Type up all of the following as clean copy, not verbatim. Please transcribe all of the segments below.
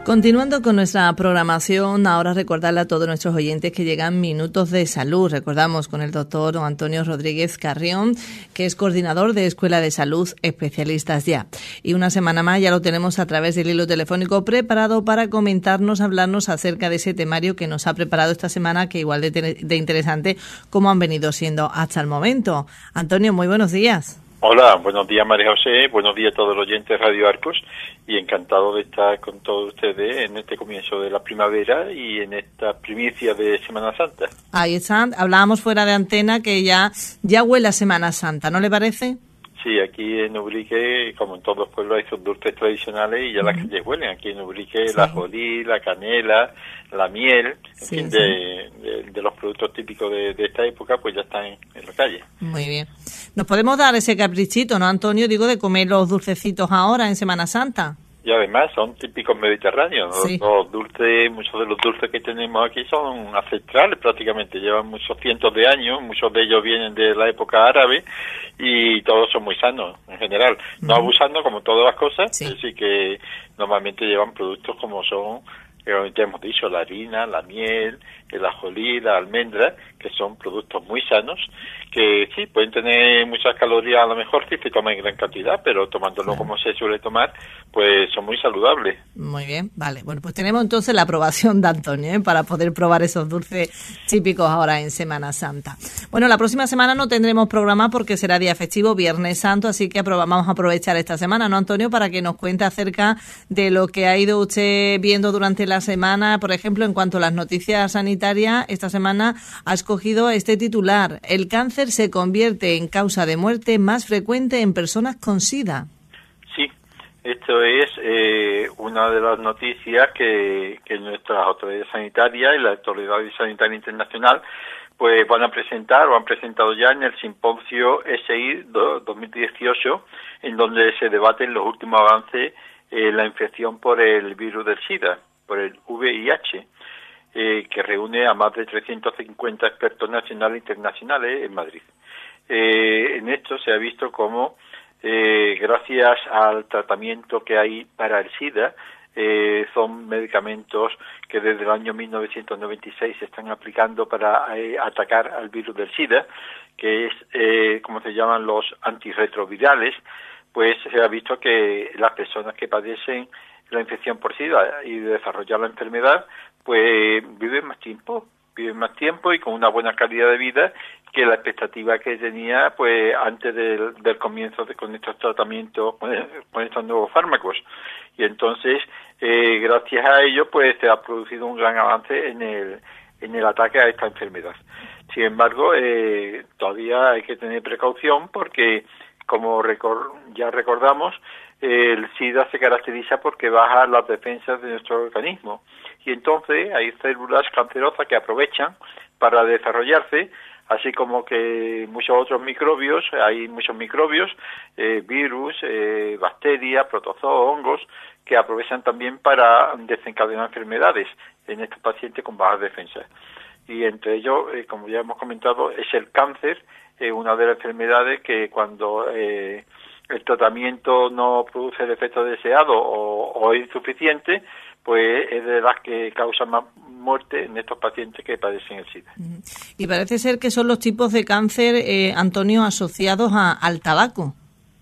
Continuando con nuestra programación, ahora recordarle a todos nuestros oyentes que llegan Minutos de Salud. Recordamos con el doctor don Antonio Rodríguez Carrión, que es coordinador de Escuela de Salud Especialistas Ya. Y una semana más ya lo tenemos a través del hilo telefónico preparado para comentarnos, hablarnos acerca de ese temario que nos ha preparado esta semana, que igual de interesante como han venido siendo hasta el momento. Antonio, muy buenos días. Hola, buenos días María José, buenos días a todos los oyentes de Radio Arcos y encantado de estar con todos ustedes en este comienzo de la primavera y en esta primicia de Semana Santa. Ahí está, hablábamos fuera de antena que ya huele a Semana Santa, ¿no le parece? Sí, aquí en Ubrique, como en todos los pueblos, hay sus dulces tradicionales y ya las calles huelen. Aquí en Ubrique, sí. La jolí, la canela, la miel, en fin, de los productos típicos de esta época, pues ya están en la calle. Muy bien. Nos podemos dar ese caprichito, ¿no, Antonio? Digo, de comer los dulcecitos ahora en Semana Santa. Y además son típicos mediterráneos. Sí. Los dulces, muchos de los dulces que tenemos aquí son ancestrales prácticamente, llevan muchos cientos de años, muchos de ellos vienen de la época árabe y todos son muy sanos en general, no abusando como todas las cosas, sí. Así que normalmente llevan productos como son, ya hemos dicho, la harina, la miel, el ajonjolí, la almendra, que son productos muy sanos, que sí, pueden tener muchas calorías a lo mejor si se toman en gran cantidad, pero tomándolo como se suele tomar, pues son muy saludables. Muy bien, vale. Bueno, pues tenemos entonces la aprobación de Antonio, para poder probar esos dulces típicos ahora en Semana Santa. Bueno, la próxima semana no tendremos programa porque será día festivo, Viernes Santo, así que vamos a aprovechar esta semana, ¿no, Antonio?, para que nos cuente acerca de lo que ha ido usted viendo durante la semana. Por ejemplo, en cuanto a las noticias sanitarias, esta semana ha escogido este titular: el cáncer se convierte en causa de muerte más frecuente en personas con SIDA. Sí, esto es una de las noticias que nuestras autoridades sanitarias y la Autoridad Sanitaria Internacional pues van a presentar o han presentado ya en el simposio SI 2018, en donde se debaten los últimos avances en la infección por el virus del SIDA, por el VIH. Que reúne a más de 350 expertos nacionales e internacionales en Madrid. En esto se ha visto cómo, gracias al tratamiento que hay para el SIDA, son medicamentos que desde el año 1996 se están aplicando para atacar al virus del SIDA, que es, como se llaman, los antirretrovirales. Pues se ha visto que las personas que padecen la infección por SIDA y desarrollar la enfermedad, pues viven más tiempo y con una buena calidad de vida que la expectativa que tenía pues antes del comienzo con estos tratamientos, con estos nuevos fármacos. Y entonces, gracias a ello, pues se ha producido un gran avance en el ataque a esta enfermedad. Sin embargo, todavía hay que tener precaución porque, como ya recordamos, el SIDA se caracteriza porque baja las defensas de nuestro organismo y entonces hay células cancerosas que aprovechan para desarrollarse, así como que muchos otros microbios, hay muchos microbios, virus, bacterias, protozoos, hongos, que aprovechan también para desencadenar enfermedades en estos pacientes con bajas defensas. Y entre ellos, como ya hemos comentado, es el cáncer, una de las enfermedades que cuando el tratamiento no produce el efecto deseado o es insuficiente, pues es de las que causan más muerte en estos pacientes que padecen el SIDA. Y parece ser que son los tipos de cáncer, Antonio, asociados al tabaco.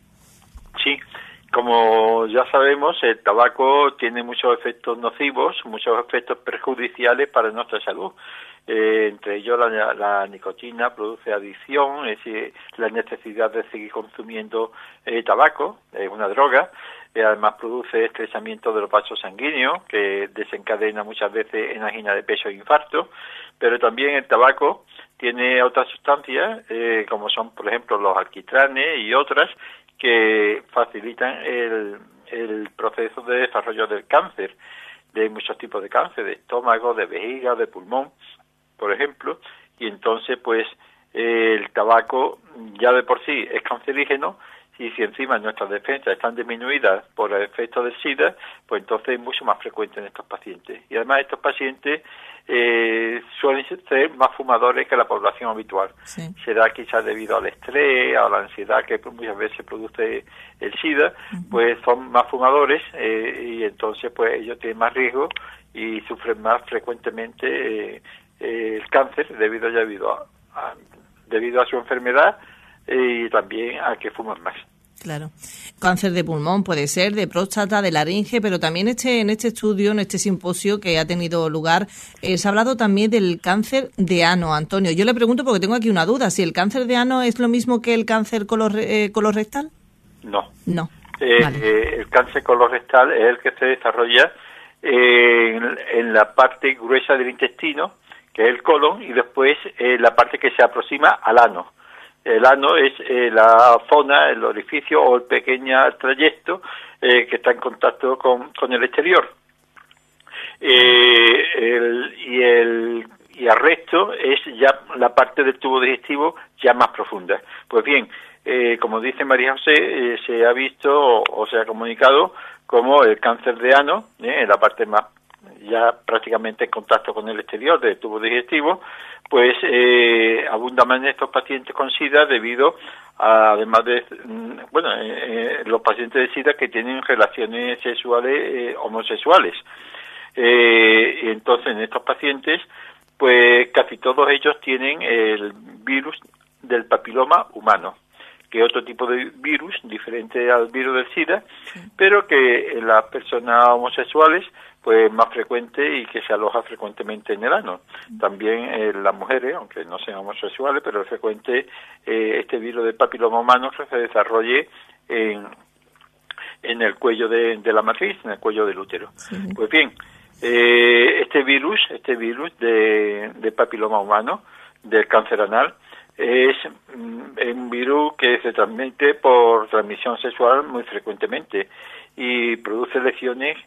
Sí, como ya sabemos, el tabaco tiene muchos efectos nocivos, muchos efectos perjudiciales para nuestra salud. Entre ellos la nicotina produce adicción, es decir, la necesidad de seguir consumiendo tabaco, es una droga. Además produce estrechamiento de los vasos sanguíneos, que desencadena muchas veces en angina de pecho e infarto. Pero también el tabaco tiene otras sustancias, como son, por ejemplo, los alquitranes y otras, que facilitan el proceso de desarrollo del cáncer, de muchos tipos de cáncer, de estómago, de vejiga, de pulmón, por ejemplo. Y entonces, pues, el tabaco ya de por sí es cancerígeno. y si encima nuestras defensas están disminuidas por el efecto del SIDA, pues entonces es mucho más frecuente en estos pacientes. Y además estos pacientes suelen ser más fumadores que la población habitual. Sí. Será quizás debido al estrés, a la ansiedad que muchas veces produce el SIDA, pues son más fumadores y entonces pues ellos tienen más riesgo y sufren más frecuentemente el cáncer debido a su enfermedad y también a que fuman más. Claro. Cáncer de pulmón puede ser, de próstata, de laringe, pero también en este estudio, en este simposio que ha tenido lugar, se ha hablado también del cáncer de ano, Antonio. Yo le pregunto porque tengo aquí una duda, si el cáncer de ano es lo mismo que el cáncer colorectal. No. No. Vale. El cáncer colorectal es el que se desarrolla en la parte gruesa del intestino, que es el colon, y después la parte que se aproxima al ano. El ano es la zona, el orificio o el pequeño trayecto que está en contacto con el exterior. Y el resto es ya la parte del tubo digestivo ya más profunda. Pues bien, como dice María José, se ha visto o se ha comunicado como el cáncer de ano, en la parte más ya prácticamente en contacto con el exterior del tubo digestivo, pues abunda más en estos pacientes con SIDA debido a, además de, los pacientes de SIDA que tienen relaciones sexuales homosexuales. Y entonces en estos pacientes, pues casi todos ellos tienen el virus del papiloma humano, que es otro tipo de virus diferente al virus del SIDA, pero que en las personas homosexuales pues más frecuente y que se aloja frecuentemente en el ano. También en las mujeres, aunque no sean homosexuales, pero es frecuente este virus del papiloma humano que se desarrolle en el cuello de la matriz, en el cuello del útero. Sí. Pues bien, este virus de papiloma humano, del cáncer anal, es un virus que se transmite por transmisión sexual muy frecuentemente y produce lesiones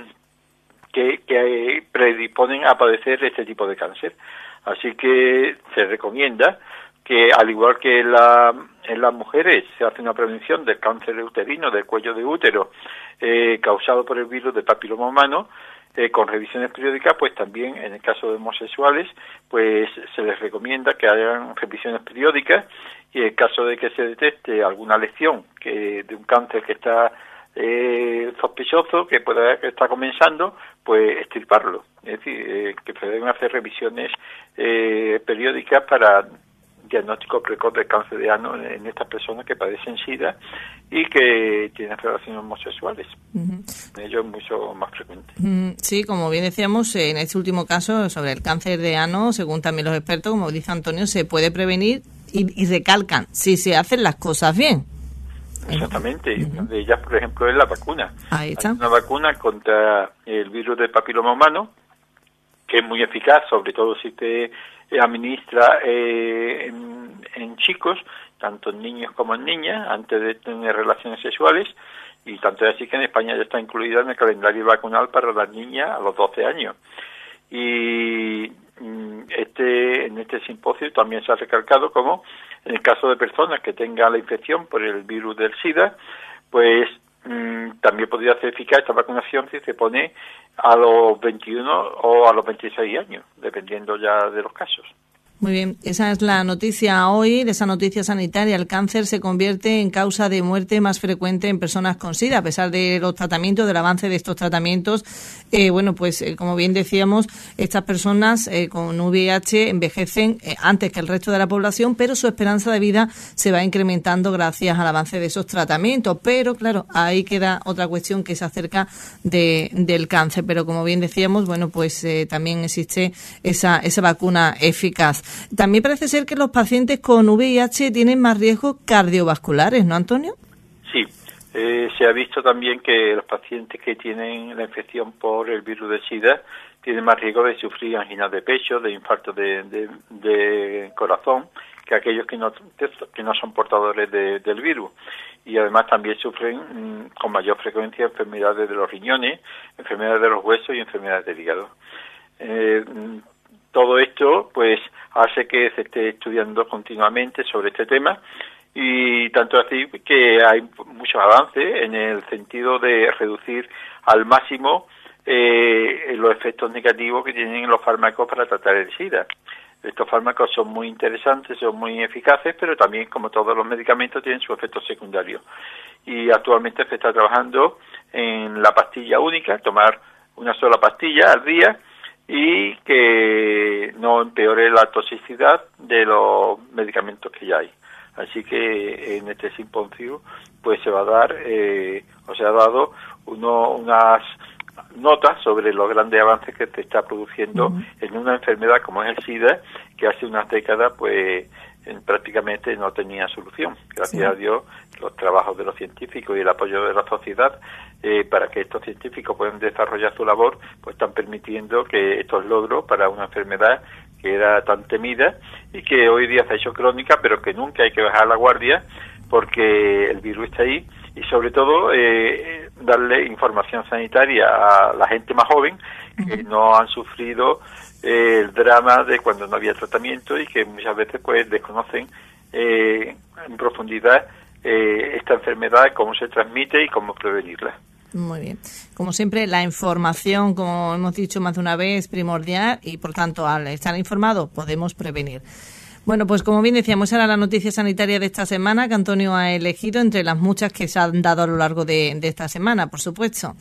que predisponen a padecer este tipo de cáncer. Así que se recomienda que, al igual que en las mujeres, se hace una prevención del cáncer uterino, del cuello de útero, causado por el virus de papiloma humano, con revisiones periódicas, pues también en el caso de homosexuales, pues se les recomienda que hagan revisiones periódicas y en el caso de que se detecte alguna lesión de un cáncer que está sospechoso, que está comenzando, pues extirparlo. Es decir, que se deben hacer revisiones periódicas para diagnóstico precoz de cáncer de ano en estas personas que padecen SIDA y que tienen relaciones homosexuales. Ello es mucho más frecuente. Sí, como bien decíamos, en este último caso sobre el cáncer de ano, según también los expertos, como dice Antonio, se puede prevenir y recalcan si se hacen las cosas bien. Exactamente, una de ellas, por ejemplo, es la vacuna. Ahí está. Hay una vacuna contra el virus del papiloma humano que es muy eficaz, sobre todo si se administra en chicos, tanto en niños como en niñas, antes de tener relaciones sexuales, y tanto es así que en España ya está incluida en el calendario vacunal para las niñas a los 12 años. Y en este simposio también se ha recalcado como en el caso de personas que tengan la infección por el virus del SIDA, pues también podría ser eficaz esta vacunación si se pone a los 21 o a los 26 años, dependiendo ya de los casos. Muy bien, esa es la noticia hoy, de esa noticia sanitaria. El cáncer se convierte en causa de muerte más frecuente en personas con SIDA, a pesar de los tratamientos, del avance de estos tratamientos. Como bien decíamos, estas personas con VIH envejecen antes que el resto de la población, pero su esperanza de vida se va incrementando gracias al avance de esos tratamientos. Pero, claro, ahí queda otra cuestión que es acerca del cáncer. Pero, como bien decíamos, también existe esa vacuna eficaz. También parece ser que los pacientes con VIH tienen más riesgos cardiovasculares, ¿no, Antonio? Sí, se ha visto también que los pacientes que tienen la infección por el virus de SIDA tienen más riesgo de sufrir angina de pecho, de infarto de corazón, que aquellos que no son portadores del virus. Y además también sufren con mayor frecuencia enfermedades de los riñones, enfermedades de los huesos y enfermedades del hígado. Todo esto pues hace que se esté estudiando continuamente sobre este tema y tanto así que hay muchos avances en el sentido de reducir al máximo los efectos negativos que tienen los fármacos para tratar el SIDA. Estos fármacos son muy interesantes, son muy eficaces, pero también, como todos los medicamentos, tienen sus efectos secundarios. Y actualmente se está trabajando en la pastilla única, tomar una sola pastilla al día y que no empeore la toxicidad de los medicamentos que ya hay. Así que en este simposio pues se va a dar, o se ha dado unas notas sobre los grandes avances que se está produciendo en una enfermedad como es el SIDA, que hace unas décadas pues prácticamente no tenía solución. Gracias a Dios, los trabajos de los científicos y el apoyo de la sociedad para que estos científicos puedan desarrollar su labor, pues están permitiendo que estos logros para una enfermedad que era tan temida y que hoy día se ha hecho crónica, pero que nunca hay que bajar la guardia porque el virus está ahí, y sobre todo darle información sanitaria a la gente más joven que no han sufrido el drama de cuando no había tratamiento y que muchas veces pues desconocen en profundidad esta enfermedad, cómo se transmite y cómo prevenirla. Muy bien. Como siempre, la información, como hemos dicho más de una vez, es primordial y, por tanto, al estar informados podemos prevenir. Bueno, pues como bien decíamos, era la noticia sanitaria de esta semana que Antonio ha elegido entre las muchas que se han dado a lo largo de esta semana, por supuesto.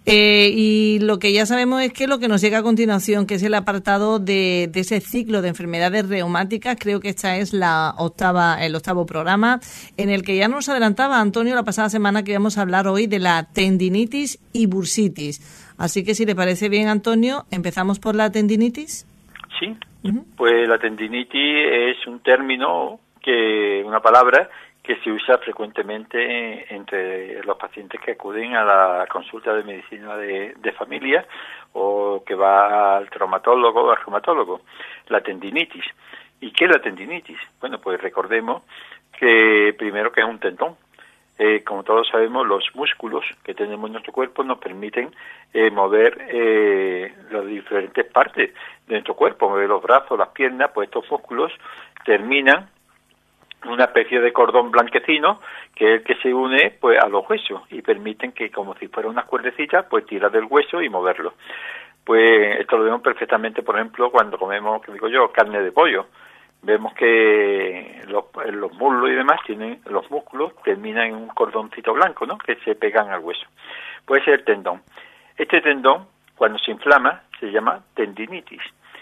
Y lo que ya sabemos es que lo que nos llega a continuación, que es el apartado de ese ciclo de enfermedades reumáticas, creo que esta es el octavo programa, en el que ya nos adelantaba Antonio la pasada semana que íbamos a hablar hoy de la tendinitis y bursitis. Así que si le parece bien, Antonio, empezamos por la tendinitis. Sí. Pues la tendinitis es un término, una palabra que se usa frecuentemente entre los pacientes que acuden a la consulta de medicina de familia o que va al traumatólogo o al reumatólogo. La tendinitis. ¿Y qué es la tendinitis? Bueno, pues recordemos que primero que es un tendón. Como todos sabemos, los músculos que tenemos en nuestro cuerpo nos permiten mover las diferentes partes de nuestro cuerpo, mover los brazos, las piernas. Pues estos músculos terminan en una especie de cordón blanquecino que es el que se une pues a los huesos y permiten que, como si fuera unas cuerdecitas, pues tirar del hueso y moverlo. Pues esto lo vemos perfectamente, por ejemplo, cuando comemos, que digo yo, carne de pollo. Vemos que los muslos y demás los músculos terminan en un cordoncito blanco, ¿no?, que se pegan al hueso. Puede ser el tendón. Este tendón, cuando se inflama, se llama tendinitis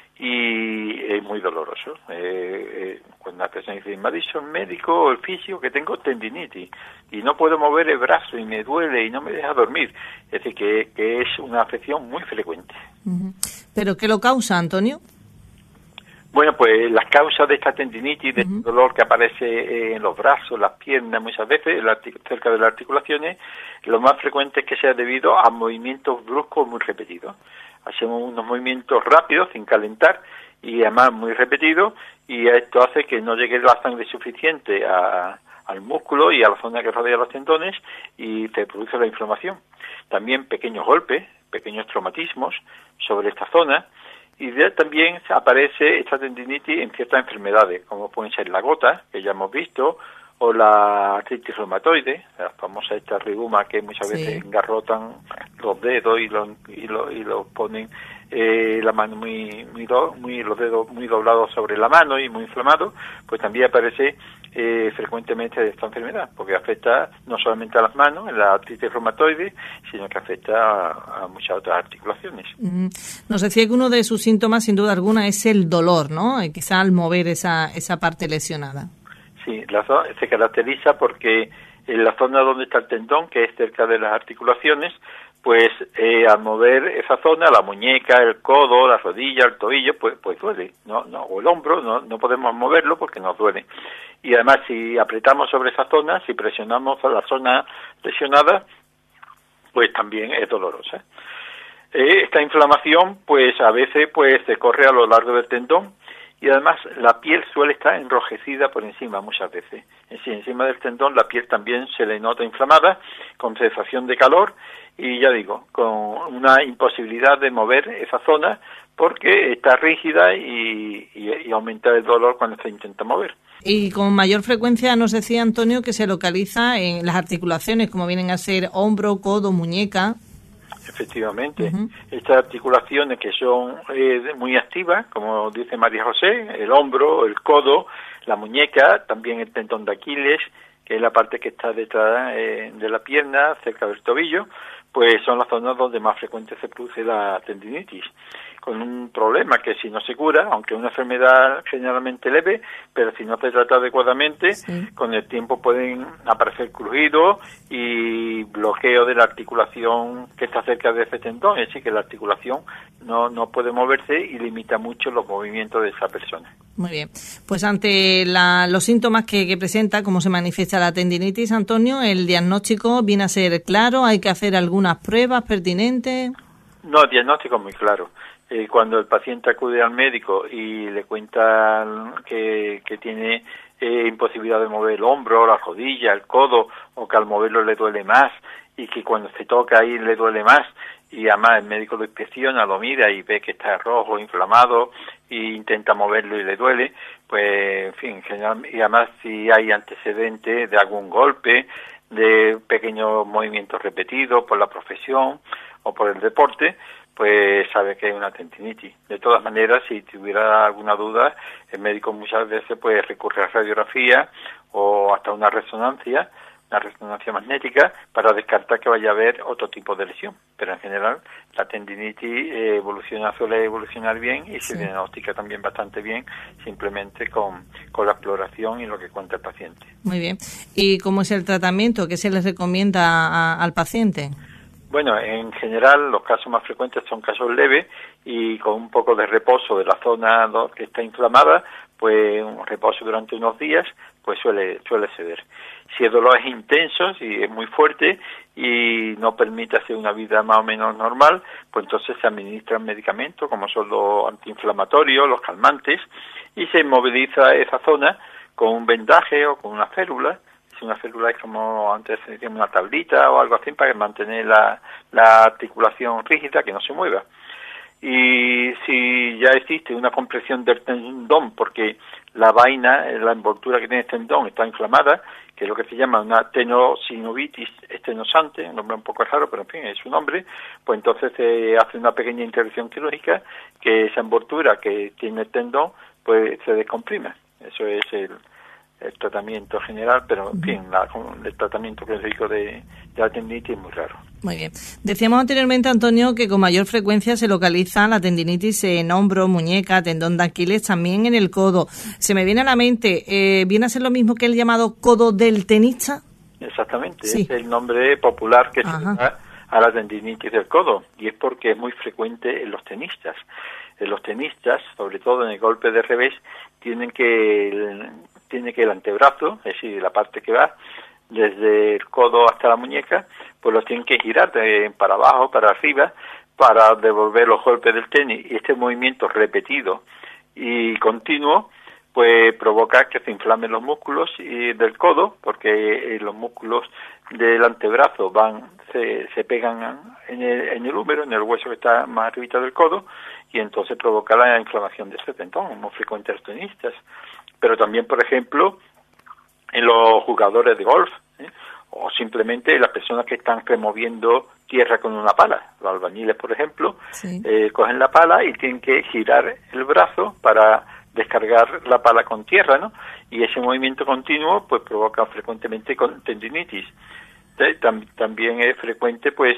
y es muy doloroso. Cuando una persona dice, me ha dicho el médico o el fisio que tengo tendinitis y no puedo mover el brazo y me duele y no me deja dormir. Es decir, que es una afección muy frecuente. ¿Pero qué lo causa, Antonio? Bueno, pues las causas de esta tendinitis, de este dolor que aparece en los brazos, las piernas, muchas veces cerca de las articulaciones, lo más frecuente es que sea debido a movimientos bruscos muy repetidos. Hacemos unos movimientos rápidos, sin calentar, y además muy repetidos, y esto hace que no llegue la sangre suficiente al músculo y a la zona que rodea los tendones, y se produce la inflamación. También pequeños golpes, pequeños traumatismos sobre esta zona. Y también aparece esta tendinitis en ciertas enfermedades, como pueden ser la gota, que ya hemos visto, o la artritis reumatoide, la famosa esta reuma que muchas veces engarrotan los dedos y los ponen la mano los dedos muy doblados sobre la mano y muy inflamados. Pues también aparece frecuentemente de esta enfermedad, porque afecta no solamente a las manos, en la artritis reumatoide, sino que afecta a muchas otras articulaciones. Nos decía que uno de sus síntomas, sin duda alguna, es el dolor, ¿no? Quizá al mover esa parte lesionada. Sí, se caracteriza porque en la zona donde está el tendón, que es cerca de las articulaciones, pues al mover esa zona, la muñeca, el codo, la rodilla, el tobillo, pues duele, o el hombro, no podemos moverlo porque nos duele. Y además, si apretamos sobre esa zona, si presionamos a la zona lesionada, pues también es dolorosa. Esta inflamación, pues a veces pues se corre a lo largo del tendón y además la piel suele estar enrojecida por encima muchas veces. Es decir, encima del tendón la piel también se le nota inflamada, con sensación de calor y ya digo, con una imposibilidad de mover esa zona porque está rígida y aumenta el dolor cuando se intenta mover. Y con mayor frecuencia nos decía Antonio que se localiza en las articulaciones, como vienen a ser hombro, codo, muñeca. Efectivamente, estas articulaciones que son muy activas, como dice María José, el hombro, el codo, la muñeca, también el tendón de Aquiles, que es la parte que está detrás de la pierna, cerca del tobillo, pues son las zonas donde más frecuente se produce la tendinitis, con un problema que si no se cura, aunque es una enfermedad generalmente leve, pero si no se trata adecuadamente, con el tiempo pueden aparecer crujidos y bloqueo de la articulación que está cerca de ese tendón, es decir, que la articulación no puede moverse y limita mucho los movimientos de esa persona. Muy bien. Pues ante los síntomas que presenta, cómo se manifiesta la tendinitis, Antonio, el diagnóstico viene a ser claro, hay que hacer algunas pruebas pertinentes. No, el diagnóstico es muy claro. Cuando el paciente acude al médico y le cuenta que tiene imposibilidad de mover el hombro, la rodilla, el codo, o que al moverlo le duele más, y que cuando se toca ahí le duele más, y además el médico lo inspecciona, lo mira y ve que está rojo, inflamado, e intenta moverlo y le duele, pues, en fin, y además si hay antecedentes de algún golpe, de pequeños movimientos repetidos por la profesión o por el deporte, pues sabe que hay una tendinitis. De todas maneras, si tuviera alguna duda, el médico muchas veces puede recurrir a radiografía o hasta una resonancia magnética para descartar que vaya a haber otro tipo de lesión. Pero en general la tendinitis suele evolucionar bien y se diagnostica también bastante bien, simplemente con la exploración y lo que cuenta el paciente. Muy bien. ¿Y cómo es el tratamiento? ¿Qué se les recomienda al paciente? Bueno, en general los casos más frecuentes son casos leves y con un poco de reposo de la zona que está inflamada, pues un reposo durante unos días, pues suele ceder. Si el dolor es intenso, si es muy fuerte y no permite hacer una vida más o menos normal, pues entonces se administran medicamentos como son los antiinflamatorios, los calmantes, y se inmoviliza esa zona con un vendaje o con una férula. Si una férula es como antes se decía una tablita o algo así para mantener la articulación rígida, que no se mueva. Y si ya existe una compresión del tendón porque la vaina, la envoltura que tiene el tendón está inflamada, que es lo que se llama una tenosinovitis estenosante, un nombre un poco raro, pero en fin, es su nombre, pues entonces se hace una pequeña intervención quirúrgica que esa envoltura que tiene el tendón pues se descomprime. Eso es el tratamiento general, pero en fin, el tratamiento clínico de la tendinitis es muy raro. Muy bien. Decíamos anteriormente, Antonio, que con mayor frecuencia se localiza la tendinitis en hombro, muñeca, tendón de Aquiles, también en el codo. Se me viene a la mente, ¿viene a ser lo mismo que el llamado codo del tenista? Exactamente, sí. Es el nombre popular que se da a la tendinitis del codo, y es porque es muy frecuente en los tenistas. En los tenistas, sobre todo en el golpe de revés, tiene que el antebrazo, es decir, la parte que va desde el codo hasta la muñeca, pues los tienen que girar para abajo, para arriba, para devolver los golpes del tenis. Y este movimiento repetido y continuo, pues provoca que se inflamen los músculos del codo, porque los músculos del antebrazo se pegan en el húmero, en el hueso que está más arriba del codo, y entonces provoca la inflamación de ese tendón, muy frecuente en los tenistas. Pero también, por ejemplo, en los jugadores de golf, o simplemente las personas que están removiendo tierra con una pala. Los albañiles, por ejemplo, cogen la pala y tienen que girar el brazo para descargar la pala con tierra, ¿no? Y ese movimiento continuo pues provoca frecuentemente con tendinitis. También es frecuente pues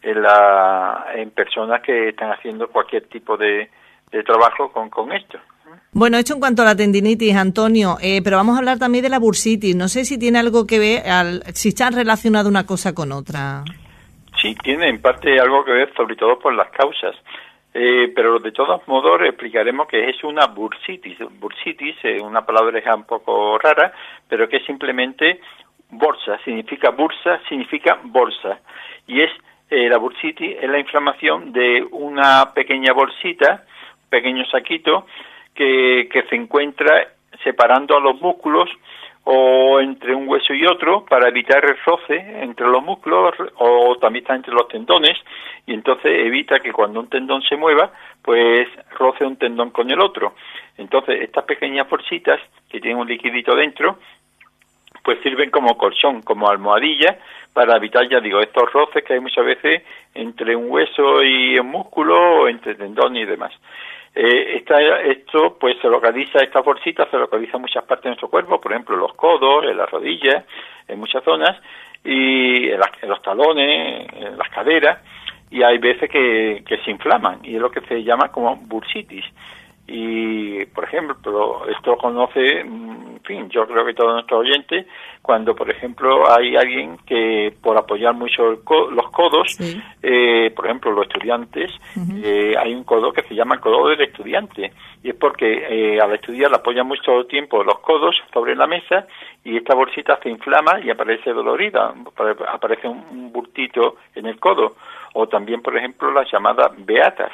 en personas que están haciendo cualquier tipo de trabajo con esto. Bueno, esto en cuanto a la tendinitis, Antonio, pero vamos a hablar también de la bursitis. No sé si tiene algo que ver, si está relacionada una cosa con otra. Sí, tiene en parte algo que ver, sobre todo por las causas. Pero de todos modos explicaremos que es una bursitis. Bursitis es una palabra un poco rara, pero que es simplemente bolsa, significa bolsa. Y la bursitis es la inflamación de una pequeña bolsita, pequeño saquito, que se encuentra separando a los músculos o entre un hueso y otro para evitar el roce entre los músculos, o también está entre los tendones, y entonces evita que cuando un tendón se mueva, pues roce un tendón con el otro. Entonces estas pequeñas bolsitas que tienen un liquidito dentro, pues sirven como colchón, como almohadilla, para evitar, ya digo, estos roces que hay muchas veces entre un hueso y un músculo, o entre tendones y demás. Esto pues se localiza, estas bolsitas se localizan en muchas partes de nuestro cuerpo, por ejemplo en los codos, en las rodillas, en muchas zonas, y en los talones, en las caderas, y hay veces que se inflaman, y es lo que se llama como bursitis. Y, por ejemplo, esto lo conoce, en fin, yo creo que todos nuestros oyentes, cuando, por ejemplo, hay alguien que por apoyar mucho los codos, sí. Por ejemplo, los estudiantes, hay un codo que se llama el codo del estudiante, y es porque al estudiar apoyan mucho tiempo los codos sobre la mesa, y esta bolsita se inflama y aparece dolorida, aparece un bultito en el codo. O también, por ejemplo, las llamadas beatas,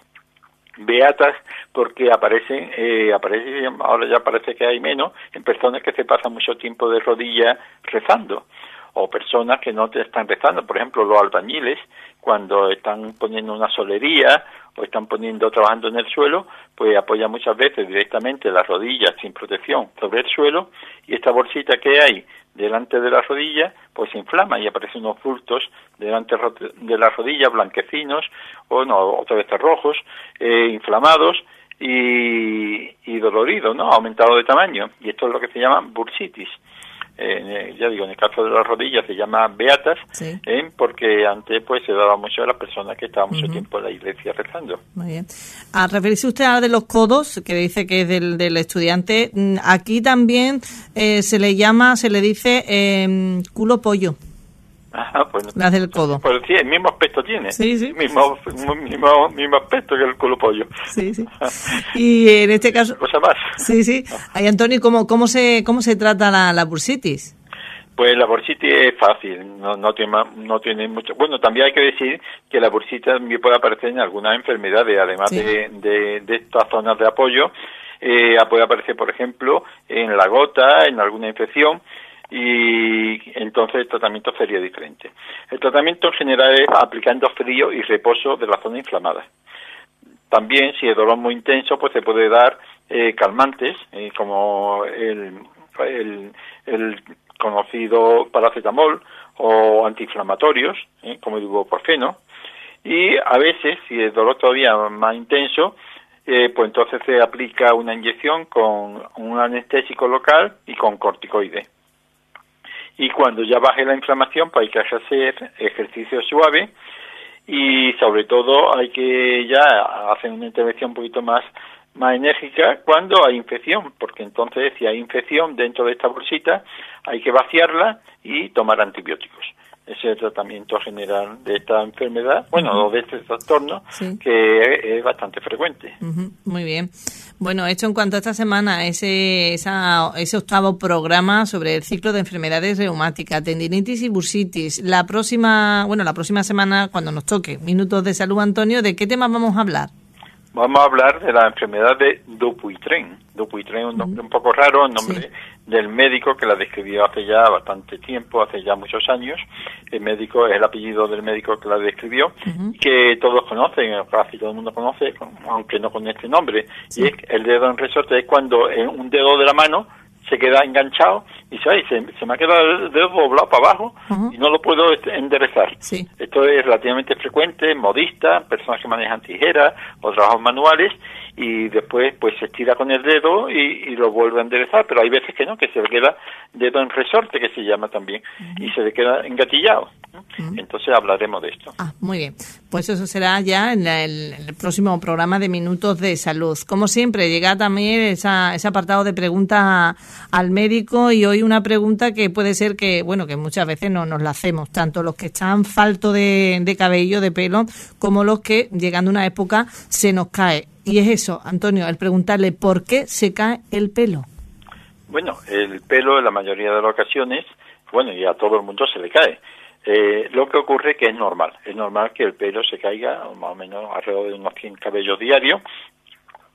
porque aparecen, ahora ya parece que hay menos, en personas que se pasan mucho tiempo de rodillas rezando, o personas que no te están rezando, por ejemplo los albañiles, cuando están poniendo una solería o están trabajando en el suelo, pues apoyan muchas veces directamente las rodillas sin protección sobre el suelo, y esta bolsita que hay delante de la rodilla pues se inflama y aparecen unos bultos delante de la rodilla, blanquecinos, o no, otra vez rojos, inflamados y doloridos, ¿no? Aumentado de tamaño, y esto es lo que se llama bursitis. Ya digo, en el caso de las rodillas se llama beatas, sí. Porque antes pues se daba mucho a las personas que estaban mucho tiempo en la iglesia rezando. Muy bien. Al referirse usted a de los codos, que dice que es del estudiante, aquí también se le dice culo pollo. Ajá, pues, las del codo. Pues sí, el mismo aspecto tiene. Sí, sí. Mismo aspecto que el culo pollo. Sí, sí. Y en este caso... Cosa más. Sí, sí. Ay, Antonio, ¿cómo se trata la bursitis? Pues la bursitis es fácil, no tiene mucho... Bueno, también hay que decir que la bursitis también puede aparecer en algunas enfermedades, además sí. de estas zonas de apoyo. Puede aparecer, por ejemplo, en la gota, en alguna infección, y entonces el tratamiento sería diferente. El tratamiento en general es aplicando frío y reposo de la zona inflamada. También, si el dolor es muy intenso, pues se puede dar calmantes, como el conocido paracetamol, o antiinflamatorios, como el ibuprofeno, y a veces, si el dolor todavía es más intenso, pues entonces se aplica una inyección con un anestésico local y con corticoides. Y cuando ya baje la inflamación, pues hay que hacer ejercicio suave, y sobre todo hay que ya hacer una intervención un poquito más enérgica cuando hay infección, porque entonces si hay infección dentro de esta bolsita hay que vaciarla y tomar antibióticos. Ese es el tratamiento general de esta enfermedad, bueno, de este trastorno, sí. Que es bastante frecuente. Muy bien. Bueno, esto en cuanto a esta semana, ese octavo programa sobre el ciclo de enfermedades reumáticas, tendinitis y bursitis. La próxima semana, cuando nos toque Minutos de Salud, Antonio, ¿de qué tema vamos a hablar? Vamos a hablar de la enfermedad de Dupuytren. Dupuytren es un nombre un poco raro, el nombre del médico que la describió hace ya bastante tiempo, hace ya muchos años. El médico es el apellido del médico que la describió, que todos conocen, casi todo el mundo conoce, aunque no con este nombre. Sí. Y es el dedo en resorte, es cuando un dedo de la mano se queda enganchado y se me ha quedado el dedo doblado para abajo y no lo puedo enderezar. Sí. Esto es relativamente frecuente, modistas, personas que manejan tijeras o trabajos manuales, y después pues se estira con el dedo y lo vuelve a enderezar, pero hay veces que no, que se le queda dedo en resorte, que se llama también, y se le queda engatillado. Entonces hablaremos de esto. Muy bien. Pues eso será ya en el próximo programa de Minutos de Salud. Como siempre, llega también ese apartado de preguntas al médico, y hoy una pregunta que puede ser que muchas veces no nos la hacemos, tanto los que están faltos de cabello, de pelo, como los que, llegando a una época, se nos cae. Y es eso, Antonio, el preguntarle por qué se cae el pelo. Bueno, el pelo en la mayoría de las ocasiones, y a todo el mundo se le cae. Lo que ocurre es que es normal que el pelo se caiga más o menos alrededor de unos 100 cabellos diarios,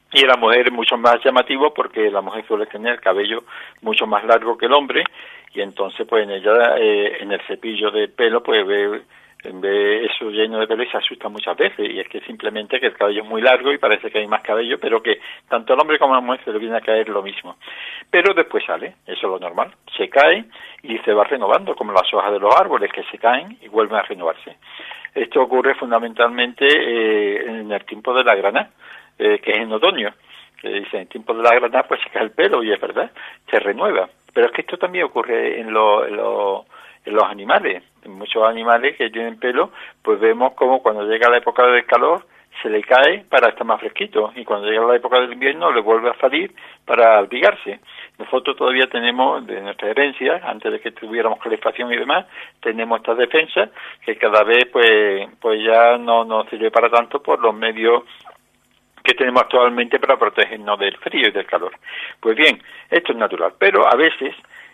Y en la mujer es mucho más llamativo porque la mujer suele tener el cabello mucho más largo que el hombre, y entonces pues en ella, en el cepillo de pelo, pues ve eso lleno de pelo y se asusta muchas veces, y es que simplemente que el cabello es muy largo y parece que hay más cabello, pero que tanto al hombre como a la mujer se le viene a caer lo mismo. Pero después sale, eso es lo normal, se cae y se va renovando, como las hojas de los árboles que se caen y vuelven a renovarse. Esto ocurre fundamentalmente en el tiempo de la grana, que es en otoño, que dicen en el tiempo de la grana pues se cae el pelo, y es verdad, se renueva. Pero es que esto también ocurre en los animales. En muchos animales que tienen pelo, pues vemos como cuando llega la época del calor se le cae para estar más fresquito, y cuando llega la época del invierno le vuelve a salir para abrigarse. Nosotros todavía tenemos, de nuestra herencia, antes de que tuviéramos calefacción y demás, tenemos estas defensas que cada vez pues ya no nos sirve para tanto por los medios que tenemos actualmente para protegernos del frío y del calor. Pues bien, esto es natural, pero a veces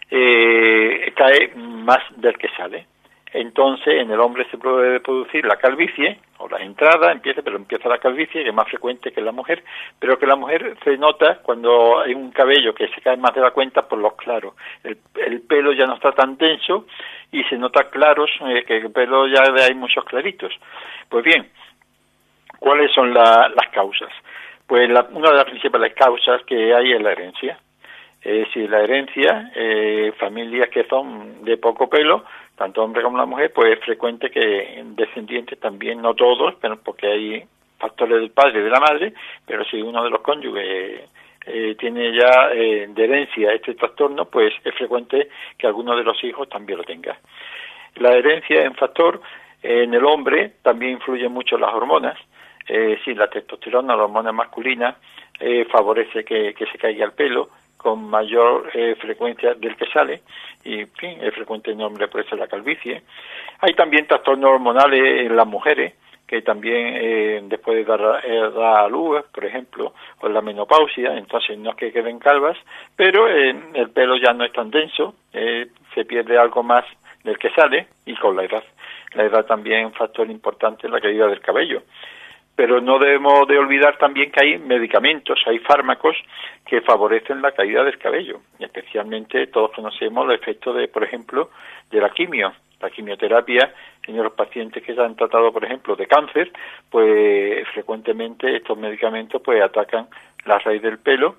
cae más del que sale. Entonces en el hombre se puede producir la calvicie, o la entrada, empieza la calvicie, que es más frecuente que en la mujer, pero que la mujer se nota cuando hay un cabello que se cae más de la cuenta por los claros. El pelo ya no está tan denso y se nota claros, que el pelo ya hay muchos claritos. Pues bien, ¿cuáles son las causas? Pues una de las principales causas que hay es la herencia. Si la herencia, familias que son de poco pelo, tanto hombre como la mujer, pues es frecuente que descendientes también, no todos, pero porque hay factores del padre y de la madre, pero si uno de los cónyuges tiene ya de herencia este trastorno, pues es frecuente que alguno de los hijos también lo tenga. La herencia es un factor. En el hombre también influyen mucho las hormonas. Sí, la testosterona, la hormona masculina, favorece que se caiga el pelo con mayor frecuencia del que sale, y en fin, es frecuente en el hombre, por eso la calvicie. Hay también trastornos hormonales en las mujeres, que también después de dar a luz, por ejemplo, o la menopausia, entonces no es que queden calvas, pero el pelo ya no es tan denso, se pierde algo más del que sale, y con la edad. La edad también es un factor importante en la caída del cabello. Pero no debemos de olvidar también que hay medicamentos, hay fármacos que favorecen la caída del cabello. Especialmente todos conocemos los efectos de, por ejemplo, de la quimio. La quimioterapia en los pacientes que se han tratado, por ejemplo, de cáncer, pues frecuentemente estos medicamentos pues atacan la raíz del pelo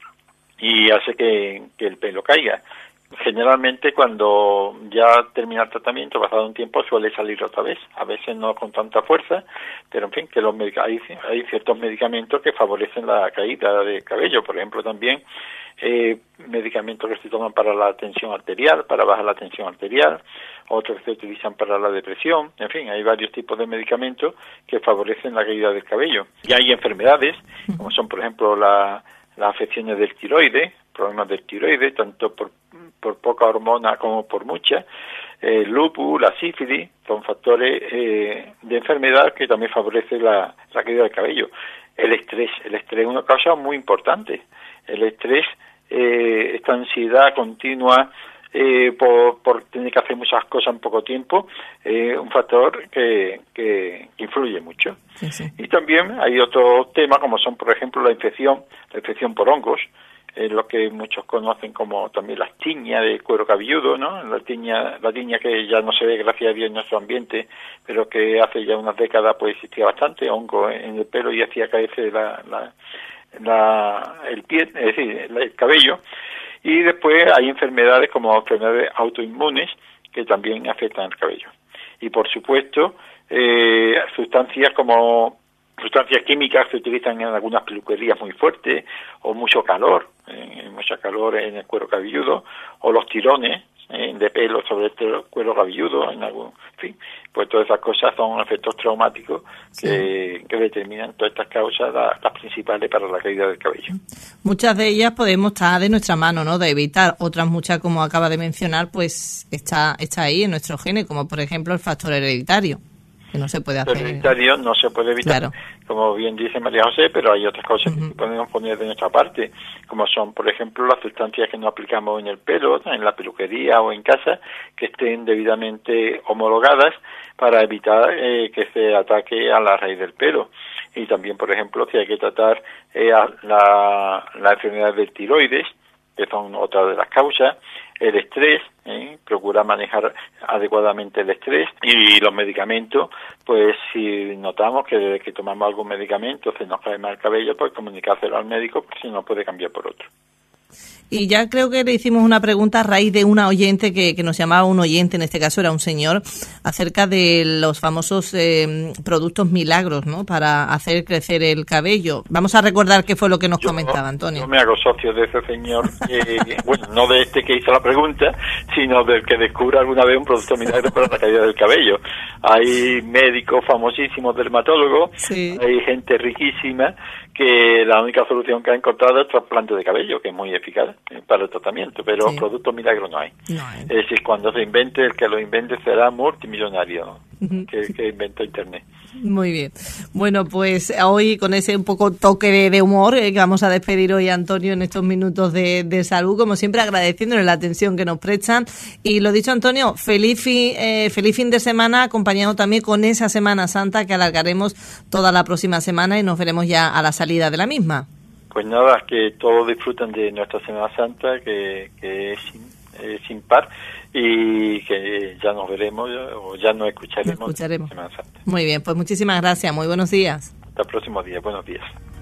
y hace que el pelo caiga. Generalmente cuando ya termina el tratamiento, pasado un tiempo, suele salir otra vez, a veces no con tanta fuerza, pero en fin, que hay ciertos medicamentos que favorecen la caída de cabello. Por ejemplo, también medicamentos que se toman para la tensión arterial, para bajar la tensión arterial, otros que se utilizan para la depresión. En fin, hay varios tipos de medicamentos que favorecen la caída del cabello. Y hay enfermedades, como son, por ejemplo, las afecciones del tiroides, problemas del tiroides, tanto por poca hormona como por mucha, el lupus, la sífilis, son factores de enfermedad que también favorece la caída del cabello. El estrés es una causa muy importante. El estrés, esta ansiedad continua por tener que hacer muchas cosas en poco tiempo, un factor que influye mucho. Sí, sí. Y también hay otros temas como son, por ejemplo, la infección por hongos, lo que muchos conocen como también las tiñas de cuero cabelludo, ¿no? La tiña que ya no se ve, gracias a Dios, en nuestro ambiente, pero que hace ya unas décadas pues existía bastante hongo en el pelo y hacía caerse el pie, es decir, el cabello. Y después hay enfermedades como enfermedades autoinmunes que también afectan el cabello. Y por supuesto, sustancias químicas que se utilizan en algunas peluquerías muy fuertes, o mucho calor en el cuero cabelludo, o los tirones de pelo sobre el cuero cabelludo, en fin, pues todas esas cosas son efectos traumáticos que determinan todas estas causas, las principales para la caída del cabello. Muchas de ellas podemos estar de nuestra mano, ¿no?, de evitar. Otras muchas, como acaba de mencionar, pues está ahí en nuestro genes, como por ejemplo el factor hereditario, que no se puede hacer. El hereditario no se puede evitar, claro, como bien dice María José, pero hay otras cosas que podemos poner de nuestra parte, como son, por ejemplo, las sustancias que no aplicamos en el pelo, en la peluquería o en casa, que estén debidamente homologadas para evitar que se ataque a la raíz del pelo. y también, por ejemplo, si hay que tratar la enfermedad del tiroides, que son otra de las causas, el estrés, procurar manejar adecuadamente el estrés, y los medicamentos, pues si notamos que desde que tomamos algún medicamento se nos cae mal el cabello, pues comunicárselo al médico, porque si no puede cambiar por otro. Y ya creo que le hicimos una pregunta a raíz de una oyente que nos llamaba, un oyente, en este caso era un señor, acerca de los famosos productos milagros, ¿no?, para hacer crecer el cabello. Vamos a recordar qué fue lo que nos comentaba, Antonio. Yo me hago socio de ese señor, bueno, no de este que hizo la pregunta, sino del que descubra alguna vez un producto milagro para la caída del cabello. Hay médicos famosísimos, dermatólogos, sí, hay gente riquísima que la única solución que ha encontrado es trasplante de cabello, que es muy eficaz para el tratamiento, pero sí, productos milagros no hay. Es decir, cuando se invente, el que lo invente será multimillonario, que inventó Internet. Muy bien. Bueno, pues hoy con ese un poco toque de humor que vamos a despedir hoy a Antonio en estos minutos de salud, como siempre agradeciéndole la atención que nos prestan. Y lo dicho, Antonio, feliz fin de semana, acompañado también con esa Semana Santa que alargaremos toda la próxima semana y nos veremos ya a la salida de la misma. Pues nada, que todos disfruten de nuestra Semana Santa, que es sin par, y que ya nos veremos o ya nos escucharemos. Semana Santa. Muy bien, pues muchísimas gracias, muy buenos días. Hasta el próximo día, buenos días.